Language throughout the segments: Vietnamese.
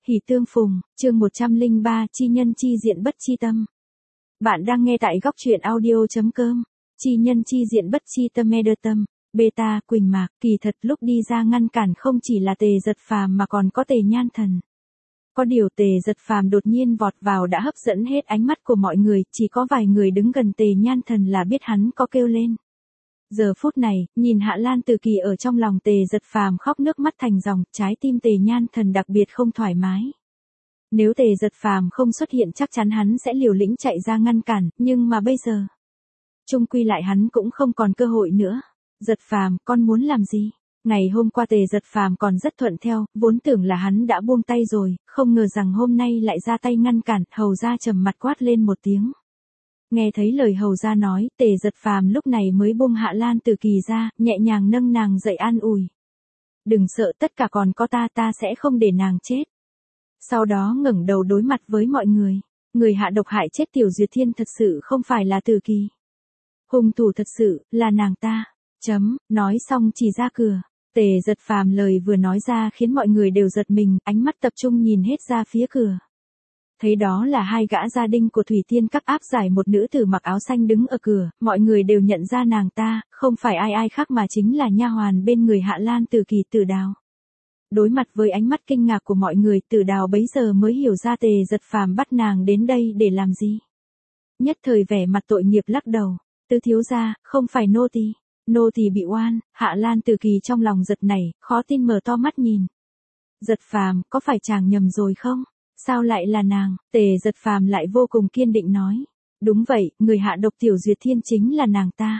Hỷ tương phùng, chương 103, chi nhân chi diện bất chi tâm. Bạn đang nghe tại góc truyện audio.com. Chi nhân chi diện bất chi tâm tâm. Beta, Quỳnh Mạc, kỳ thật lúc đi ra ngăn cản không chỉ là Tề Giật Phàm mà còn có Tề Nhan Thần. Có điều Tề Giật Phàm đột nhiên vọt vào đã hấp dẫn hết ánh mắt của mọi người, chỉ có vài người đứng gần Tề Nhan Thần là biết hắn có kêu lên. Giờ phút này, nhìn Hạ Lan Từ Kỳ ở trong lòng Tề Giật Phàm khóc nước mắt thành dòng, trái tim Tề Nhan Thần đặc biệt không thoải mái. Nếu Tề Giật Phàm không xuất hiện chắc chắn hắn sẽ liều lĩnh chạy ra ngăn cản, nhưng mà bây giờ, chung quy lại hắn cũng không còn cơ hội nữa. Giật Phàm, con muốn làm gì? Ngày hôm qua Tề Giật Phàm còn rất thuận theo, vốn tưởng là hắn đã buông tay rồi, không ngờ rằng hôm nay lại ra tay ngăn cản, hầu ra trầm mặt quát lên một tiếng. Nghe thấy lời hầu ra nói, Tề Giật Phàm lúc này mới buông Hạ Lan Từ Kỳ ra, nhẹ nhàng nâng nàng dậy an ủi. Đừng sợ, tất cả còn có ta sẽ không để nàng chết. Sau đó ngẩng đầu đối mặt với mọi người. Người hạ độc hại chết Tiểu Duyệt Thiên thật sự không phải là Từ Kỳ. Hung thủ thật sự là nàng ta. Nói xong chỉ ra cửa. Tề Giật Phàm lời vừa nói ra khiến mọi người đều giật mình, ánh mắt tập trung nhìn hết ra phía cửa. Thấy đó là hai gã gia đình của Thủy Tiên Các áp giải một nữ tử mặc áo xanh đứng ở cửa, mọi người đều nhận ra nàng ta, không phải ai khác mà chính là nha hoàn bên người Hạ Lan Từ Kỳ, Tử Đào. Đối mặt với ánh mắt kinh ngạc của mọi người, Tử Đào bấy giờ mới hiểu ra Tề Giật Phàm bắt nàng đến đây để làm gì. Nhất thời vẻ mặt tội nghiệp lắc đầu, Tứ thiếu gia, không phải nô tỳ bị oan. Hạ Lan Từ Kỳ trong lòng giật nảy, khó tin mở to mắt nhìn. Giật Phàm, có phải chàng nhầm rồi không? Sao lại là nàng? Tề Giật Phàm lại vô cùng kiên định nói. Đúng vậy, người hạ độc Tiểu Duyệt Thiên chính là nàng ta.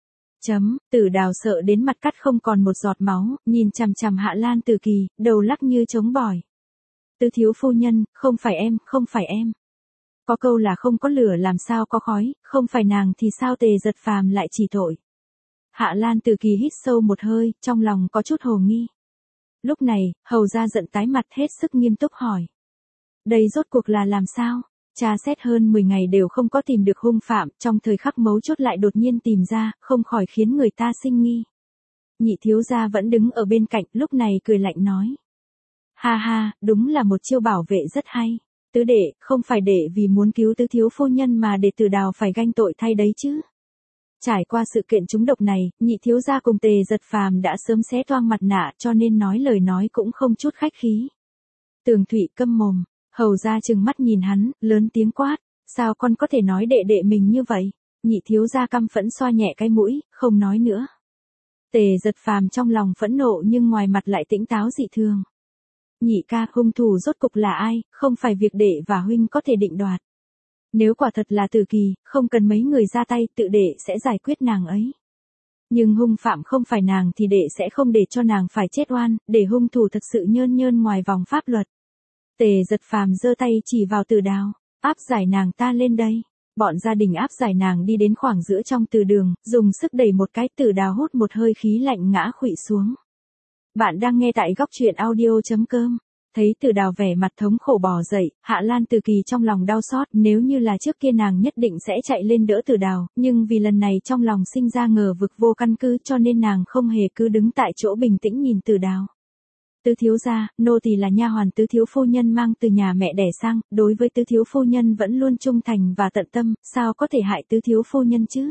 Tử Đào sợ đến mặt cắt không còn một giọt máu, nhìn chằm chằm Hạ Lan Từ Kỳ, đầu lắc như trống bỏi. Tứ thiếu phu nhân, không phải em. Có câu là không có lửa làm sao có khói, không phải nàng thì sao? Tề Giật Phàm lại chỉ tội. Hạ Lan Từ Kỳ hít sâu một hơi, trong lòng có chút hồ nghi. Lúc này, hầu ra giận tái mặt hết sức nghiêm túc hỏi. Đây rốt cuộc là làm sao? Tra xét hơn 10 ngày đều không có tìm được hung phạm, trong thời khắc mấu chốt lại đột nhiên tìm ra, không khỏi khiến người ta sinh nghi. Nhị thiếu gia vẫn đứng ở bên cạnh, lúc này cười lạnh nói. Ha ha, đúng là một chiêu bảo vệ rất hay. Tứ đệ, không phải để vì muốn cứu tứ thiếu phu nhân mà để Tử Đào phải gánh tội thay đấy chứ. Trải qua sự kiện trúng độc này, nhị thiếu gia cùng Tề Giật Phàm đã sớm xé toang mặt nạ cho nên nói lời nói cũng không chút khách khí. Tường Thụy câm mồm. Hầu ra trừng mắt nhìn hắn, lớn tiếng quát, sao con có thể nói đệ mình như vậy? Nhị thiếu gia căm phẫn xoa nhẹ cái mũi, không nói nữa. Tề Giật Phàm trong lòng phẫn nộ nhưng ngoài mặt lại tỉnh táo dị thường. Nhị ca, hung thủ rốt cục là ai, không phải việc đệ và huynh có thể định đoạt. Nếu quả thật là Từ Kỳ, không cần mấy người ra tay, tự đệ sẽ giải quyết nàng ấy. Nhưng hung phạm không phải nàng thì đệ sẽ không để cho nàng phải chết oan, để hung thủ thật sự nhơn ngoài vòng pháp luật. Tề Giật Phàm giơ tay chỉ vào Tử Đào, áp giải nàng ta lên đây. Bọn gia đình áp giải nàng đi đến khoảng giữa trong từ đường, dùng sức đẩy một cái, Tử Đào hút một hơi khí lạnh ngã khuỵu xuống. Bạn đang nghe tại góc truyện audio.com. Thấy Tử Đào vẻ mặt thống khổ bò dậy, Hạ Lan Từ Kỳ trong lòng đau xót, nếu như là trước kia nàng nhất định sẽ chạy lên đỡ Tử Đào, nhưng vì lần này trong lòng sinh ra ngờ vực vô căn cứ cho nên nàng không hề cứ đứng tại chỗ bình tĩnh nhìn Tử Đào. Tứ thiếu gia, nô tỳ là nha hoàn tứ thiếu phu nhân mang từ nhà mẹ đẻ sang, đối với tứ thiếu phu nhân vẫn luôn trung thành và tận tâm, sao có thể hại tứ thiếu phu nhân chứ?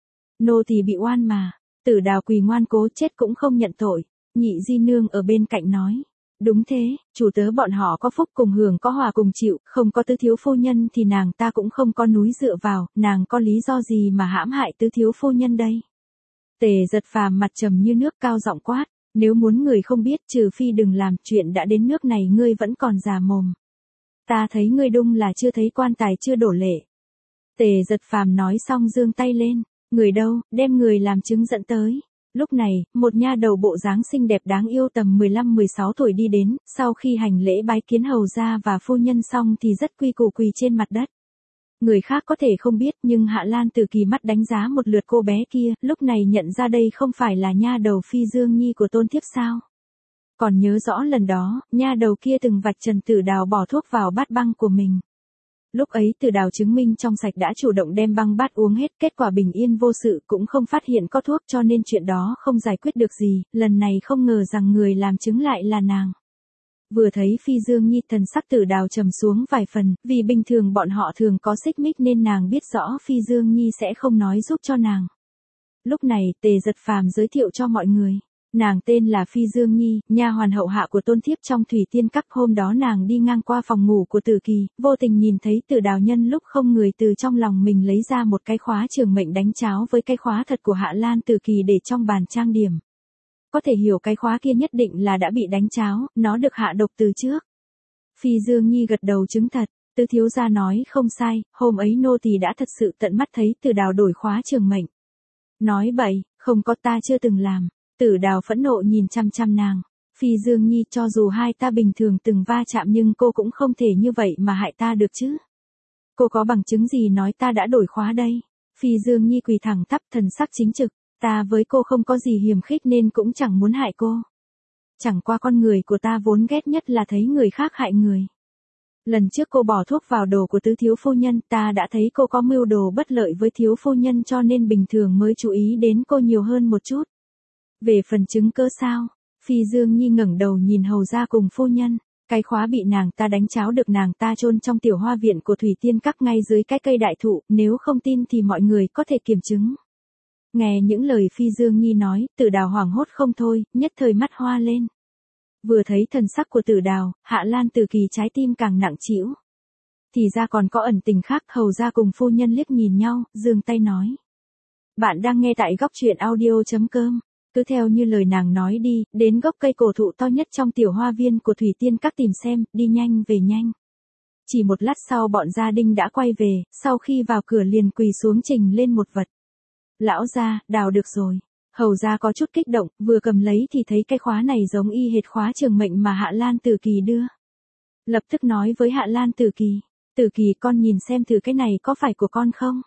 Nô tỳ bị oan mà. Tử Đào quỳ ngoan cố chết cũng không nhận tội. Nhị di nương ở bên cạnh nói. Đúng thế, chủ tớ bọn họ có phúc cùng hưởng có hòa cùng chịu, không có tứ thiếu phu nhân thì nàng ta cũng không có núi dựa vào, nàng có lý do gì mà hãm hại tứ thiếu phu nhân đây? Tề Giật Phàm mặt trầm như nước cao giọng quát. Nếu muốn người không biết trừ phi đừng làm, chuyện đã đến nước này ngươi vẫn còn già mồm. Ta thấy ngươi đúng là chưa thấy quan tài chưa đổ lệ. Tề Giật Phàm nói xong giương tay lên. Người đâu, đem người làm chứng dẫn tới. Lúc này, một nha đầu bộ dáng xinh đẹp đáng yêu tầm 15-16 tuổi đi đến, sau khi hành lễ bái kiến hầu gia và phu nhân xong thì rất quy củ quỳ trên mặt đất. Người khác có thể không biết nhưng Hạ Lan Từ Kỳ mắt đánh giá một lượt cô bé kia, lúc này nhận ra đây không phải là nha đầu Phi Dương Nhi của Tôn Thiếp sao. Còn nhớ rõ lần đó, nha đầu kia từng vạch trần Tử Đào bỏ thuốc vào bát băng của mình. Lúc ấy Tử Đào chứng minh trong sạch đã chủ động đem băng bát uống hết, kết quả bình yên vô sự cũng không phát hiện có thuốc cho nên chuyện đó không giải quyết được gì, lần này không ngờ rằng người làm chứng lại là nàng. Vừa thấy Phi Dương Nhi thần sắc Tử Đào trầm xuống vài phần, vì bình thường bọn họ thường có xích mích nên nàng biết rõ Phi Dương Nhi sẽ không nói giúp cho nàng. Lúc này Tề Giật Phàm giới thiệu cho mọi người. Nàng tên là Phi Dương Nhi, nha hoàn hậu hạ của Tôn Thiếp trong Thủy Tiên Các. Hôm đó nàng đi ngang qua phòng ngủ của Tử Kỳ, vô tình nhìn thấy Tử Đào nhân lúc không người từ trong lòng mình lấy ra một cái khóa trường mệnh đánh cháo với cái khóa thật của Hạ Lan Tử Kỳ để trong bàn trang điểm. Có thể hiểu cái khóa kia nhất định là đã bị đánh cháo, nó được hạ độc từ trước. Phi Dương Nhi gật đầu chứng thật, Tứ thiếu gia nói không sai, hôm ấy nô tỳ đã thật sự tận mắt thấy Tử Đào đổi khóa trường mệnh. Nói bậy, không có, ta chưa từng làm. Tử Đào phẫn nộ nhìn chăm chăm nàng. Phi Dương Nhi, cho dù hai ta bình thường từng va chạm nhưng cô cũng không thể như vậy mà hại ta được chứ. Cô có bằng chứng gì nói ta đã đổi khóa đây? Phi Dương Nhi quỳ thẳng thắp, thần sắc chính trực. Ta với cô không có gì hiềm khích nên cũng chẳng muốn hại cô. Chẳng qua con người của ta vốn ghét nhất là thấy người khác hại người. Lần trước cô bỏ thuốc vào đồ của Tứ thiếu phu nhân, ta đã thấy cô có mưu đồ bất lợi với thiếu phu nhân cho nên bình thường mới chú ý đến cô nhiều hơn một chút. Về phần chứng cớ sao? Phi Dương Nhi ngẩng đầu nhìn hầu gia cùng phu nhân. Cái khóa bị nàng ta đánh cháo được nàng ta chôn trong tiểu hoa viện của Thủy Tiên Các ngay dưới cái cây đại thụ, nếu không tin thì mọi người có thể kiểm chứng. Nghe những lời Phi Dương Nhi nói, Tử Đào hoảng hốt không thôi, nhất thời mắt hoa lên. Vừa thấy thần sắc của Tử Đào, Hạ Lan Tử Kỳ trái tim càng nặng trĩu. Thì ra còn có ẩn tình khác. Hầu gia cùng phu nhân liếc nhìn nhau, giương tay nói. Bạn đang nghe tại góc truyện audio.com. Cứ theo như lời nàng nói đi, đến gốc cây cổ thụ to nhất trong tiểu hoa viên của Thủy Tiên Các tìm xem, đi nhanh về nhanh. Chỉ một lát sau bọn gia đình đã quay về, sau khi vào cửa liền quỳ xuống trình lên một vật. Lão gia, đào được rồi. Hầu gia có chút kích động, vừa cầm lấy thì thấy cái khóa này giống y hệt khóa trường mệnh mà Hạ Lan Tử Kỳ đưa. Lập tức nói với Hạ Lan Tử Kỳ. Tử Kỳ, con nhìn xem thử cái này có phải của con không?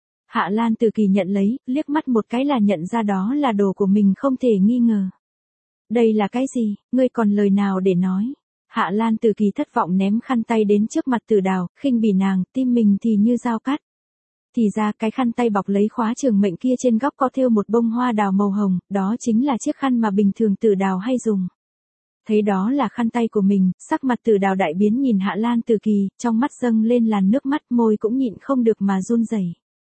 Hạ Lan Tử Kỳ nhận lấy, liếc mắt một cái là nhận ra đó là đồ của mình không thể nghi ngờ. Đây là cái gì, ngươi còn lời nào để nói? Hạ Lan Tử Kỳ thất vọng ném khăn tay đến trước mặt Tử Đào, khinh bỉ nàng, tim mình thì như dao cắt. Thì ra cái khăn tay bọc lấy khóa trường mệnh kia trên góc có thêu một bông hoa đào màu hồng, đó chính là chiếc khăn mà bình thường Tử Đào hay dùng. Thấy đó là khăn tay của mình, sắc mặt Tử Đào đại biến nhìn Hạ Lan Tử Kỳ, trong mắt dâng lên làn nước mắt, môi cũng nhịn không được mà run rẩy.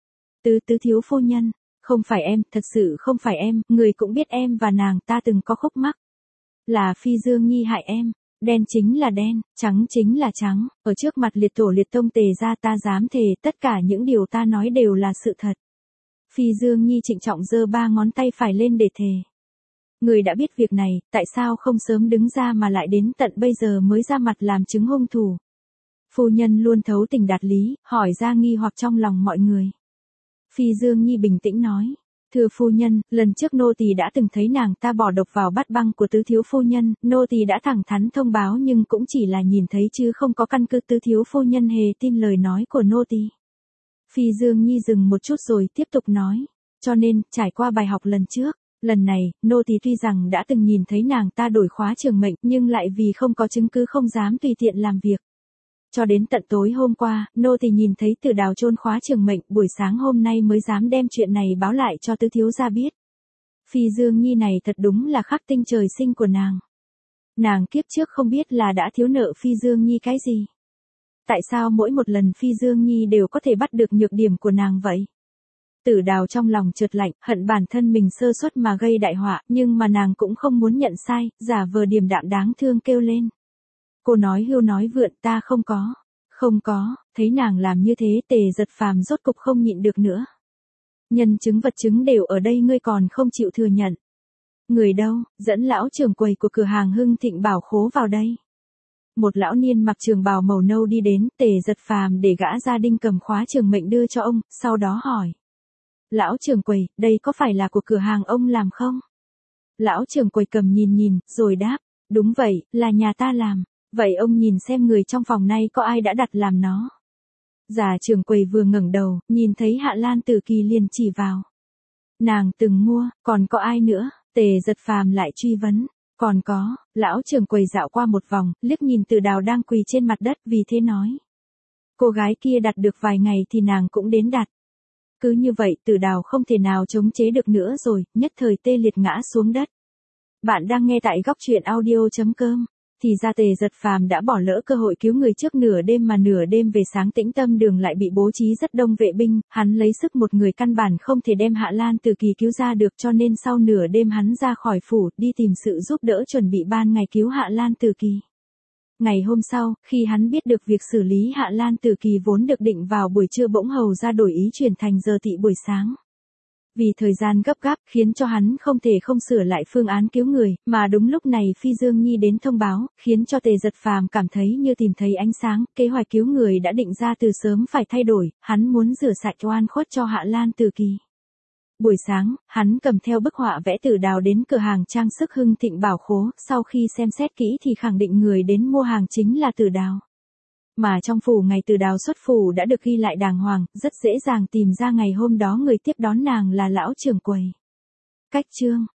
Tứ thiếu phu nhân, không phải em, thật sự không phải em, người cũng biết em và nàng ta từng có khúc mắc. Là Phi Dương Nhi hại em, đen chính là đen, trắng chính là trắng, ở trước mặt liệt tổ liệt tông Tề gia ta dám thề tất cả những điều ta nói đều là sự thật. Phi Dương Nhi trịnh trọng giơ ba ngón tay phải lên để thề. Người đã biết việc này, tại sao không sớm đứng ra mà lại đến tận bây giờ mới ra mặt làm chứng hung thủ? Phu nhân luôn thấu tình đạt lý, hỏi ra nghi hoặc trong lòng mọi người. Phi Dương Nhi bình tĩnh nói. Thưa phu nhân, lần trước nô tỳ đã từng thấy nàng ta bỏ độc vào bát băng của Tứ thiếu phu nhân, nô tỳ đã thẳng thắn thông báo nhưng cũng chỉ là nhìn thấy chứ không có căn cứ. Tứ thiếu phu nhân hề tin lời nói của nô tỳ. Phi Dương Nhi dừng một chút rồi tiếp tục nói. Cho nên, trải qua bài học lần trước, lần này, nô tỳ tuy rằng đã từng nhìn thấy nàng ta đổi khóa trường mệnh nhưng lại vì không có chứng cứ không dám tùy tiện làm việc. Cho đến tận tối hôm qua, nô tỳ nhìn thấy Tử Đào chôn khóa trường mệnh, buổi sáng hôm nay mới dám đem chuyện này báo lại cho Tứ thiếu gia biết. Phi Dương Nhi này thật đúng là khắc tinh trời sinh của nàng. Nàng kiếp trước không biết là đã thiếu nợ Phi Dương Nhi cái gì. Tại sao mỗi một lần Phi Dương Nhi đều có thể bắt được nhược điểm của nàng vậy? Tử Đào trong lòng chợt lạnh, hận bản thân mình sơ suất mà gây đại họa, nhưng mà nàng cũng không muốn nhận sai, giả vờ điềm đạm đáng thương kêu lên. Cô nói hưu nói vượn, ta không có. Không có, thấy nàng làm như thế Tề Giật Phàm rốt cục không nhịn được nữa. Nhân chứng vật chứng đều ở đây, ngươi còn không chịu thừa nhận. Người đâu, dẫn lão trưởng quầy của cửa hàng Hưng Thịnh Bảo Khố vào đây. Một lão niên mặc trường bào màu nâu đi đến, Tề Giật Phàm để gã gia đình cầm khóa trường mệnh đưa cho ông, sau đó hỏi. Lão trưởng quầy, đây có phải là của cửa hàng ông làm không? Lão trưởng quầy cầm nhìn, rồi đáp, đúng vậy, là nhà ta làm. Vậy ông nhìn xem người trong phòng này có ai đã đặt làm nó. Già trưởng quầy vừa ngẩng đầu, nhìn thấy Hạ Lan Tử Kỳ liền chỉ vào. Nàng từng mua, còn có ai nữa? Tề Giật Phàm lại truy vấn. Còn có, lão trưởng quầy dạo qua một vòng, liếc nhìn Tử Đào đang quỳ trên mặt đất, vì thế nói. Cô gái kia đặt được vài ngày thì nàng cũng đến đặt. Cứ như vậy Tử Đào không thể nào chống chế được nữa rồi, nhất thời tê liệt ngã xuống đất. Bạn đang nghe tại góc truyện audio.com. thì ra Tề Giật Phàm đã bỏ lỡ cơ hội cứu người trước nửa đêm, mà nửa đêm về sáng Tĩnh Tâm Đường lại bị bố trí rất đông vệ binh, hắn lấy sức một người căn bản không thể đem Hạ Lan Từ Kỳ cứu ra được, cho nên sau nửa đêm hắn ra khỏi phủ, đi tìm sự giúp đỡ chuẩn bị ban ngày cứu Hạ Lan Từ Kỳ. Ngày hôm sau, khi hắn biết được việc xử lý Hạ Lan Từ Kỳ vốn được định vào buổi trưa bỗng hầu ra đổi ý chuyển thành giờ tị buổi sáng. Vì thời gian gấp gáp khiến cho hắn không thể không sửa lại phương án cứu người, mà đúng lúc này Phi Dương Nhi đến thông báo, khiến cho Tề Giật Phàm cảm thấy như tìm thấy ánh sáng, kế hoạch cứu người đã định ra từ sớm phải thay đổi, hắn muốn rửa sạch oan khuất cho Hạ Lan Từ Kỳ. Buổi sáng, hắn cầm theo bức họa vẽ Tử Đào đến cửa hàng trang sức Hưng Thịnh Bảo Khố, sau khi xem xét kỹ thì khẳng định người đến mua hàng chính là Tử Đào. Mà trong phủ ngày Tử Đào xuất phủ đã được ghi lại đàng hoàng, rất dễ dàng tìm ra ngày hôm đó người tiếp đón nàng là lão trưởng quầy. Cách chương